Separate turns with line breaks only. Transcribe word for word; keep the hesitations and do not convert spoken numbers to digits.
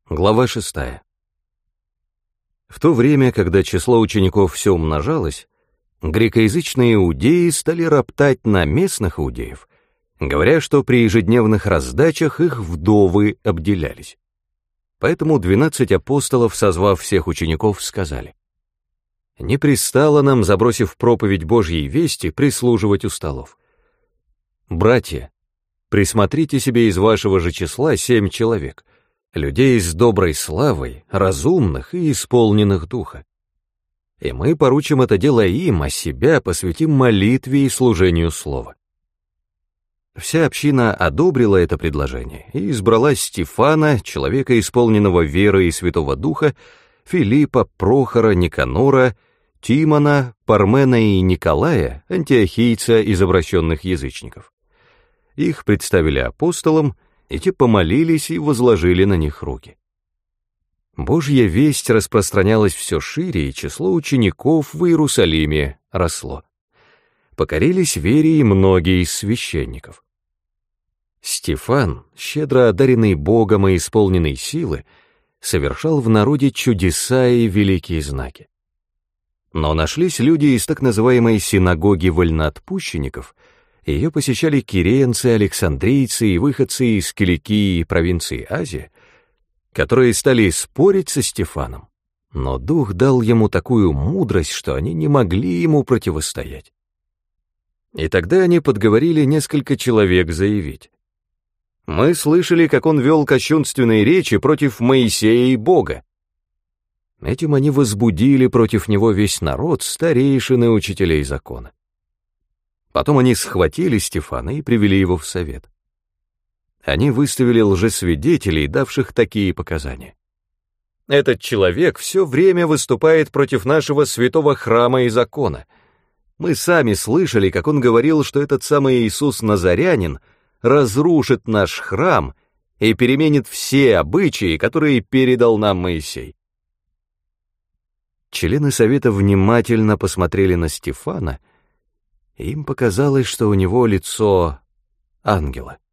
Глава шестая. В то время, когда число учеников все умножалось, грекоязычные иудеи стали роптать на местных иудеев, говоря, что при ежедневных раздачах их вдовы обделялись. Поэтому двенадцать апостолов, созвав всех учеников, сказали: «Не пристало нам, забросив проповедь Божьей вести, прислуживать у столов. Братья, присмотрите себе из вашего же числа семь человек, людей с доброй славой, разумных и исполненных духа. И мы поручим это дело им, а себя посвятим молитве и служению слова». Вся община одобрила это предложение и избрала Стефана, человека, исполненного веры и Святого Духа, Филиппа, Прохора, Никанора, Тимона, Пармена и Николая, антиохийца из обращенных язычников. Их представили апостолам, и те помолились и возложили на них руки. Божья весть распространялась все шире, и число учеников в Иерусалиме росло. Покорились вере и многие из священников. Стефан, щедро одаренный Богом и исполненный силы, совершал в народе чудеса и великие знаки. Но нашлись люди из так называемой синагоги вольноотпущенников, ее посещали киреянцы, александрийцы и выходцы из Киликии и провинции Азии, которые стали спорить со Стефаном, но Дух дал ему такую мудрость, что они не могли ему противостоять. И тогда они подговорили несколько человек заявить: «Мы слышали, как он вел кощунственные речи против Моисея и Бога». Этим они возбудили против него весь народ, старейшин и учителей закона. Потом они схватили Стефана и привели его в совет. Они выставили лжесвидетелей, давших такие показания. «Этот человек все время выступает против нашего святого храма и закона. Мы сами слышали, как он говорил, что этот самый Иисус Назарянин разрушит наш храм и переменит все обычаи, которые передал нам Моисей». Члены совета внимательно посмотрели на Стефана, и им показалось, что у него лицо ангела.